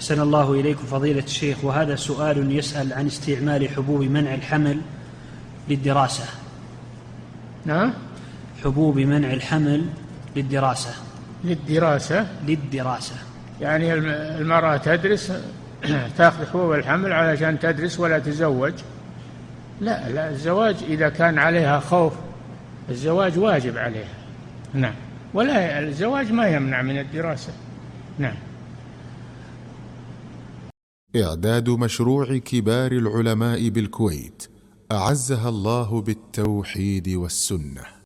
أحسن الله إليكم فضيلة الشيخ، وهذا سؤال يسأل عن استعمال حبوب منع الحمل للدراسة. نعم. حبوب منع الحمل للدراسة. للدراسة يعني المرأة تدرس تأخذ حبوب الحمل علشان تدرس ولا تزوج؟ لا، الزواج إذا كان عليها خوف الزواج واجب عليها. نعم. ولا الزواج ما يمنع من الدراسة. نعم. إعداد مشروع كبار العلماء بالكويت أعزها الله بالتوحيد والسنة.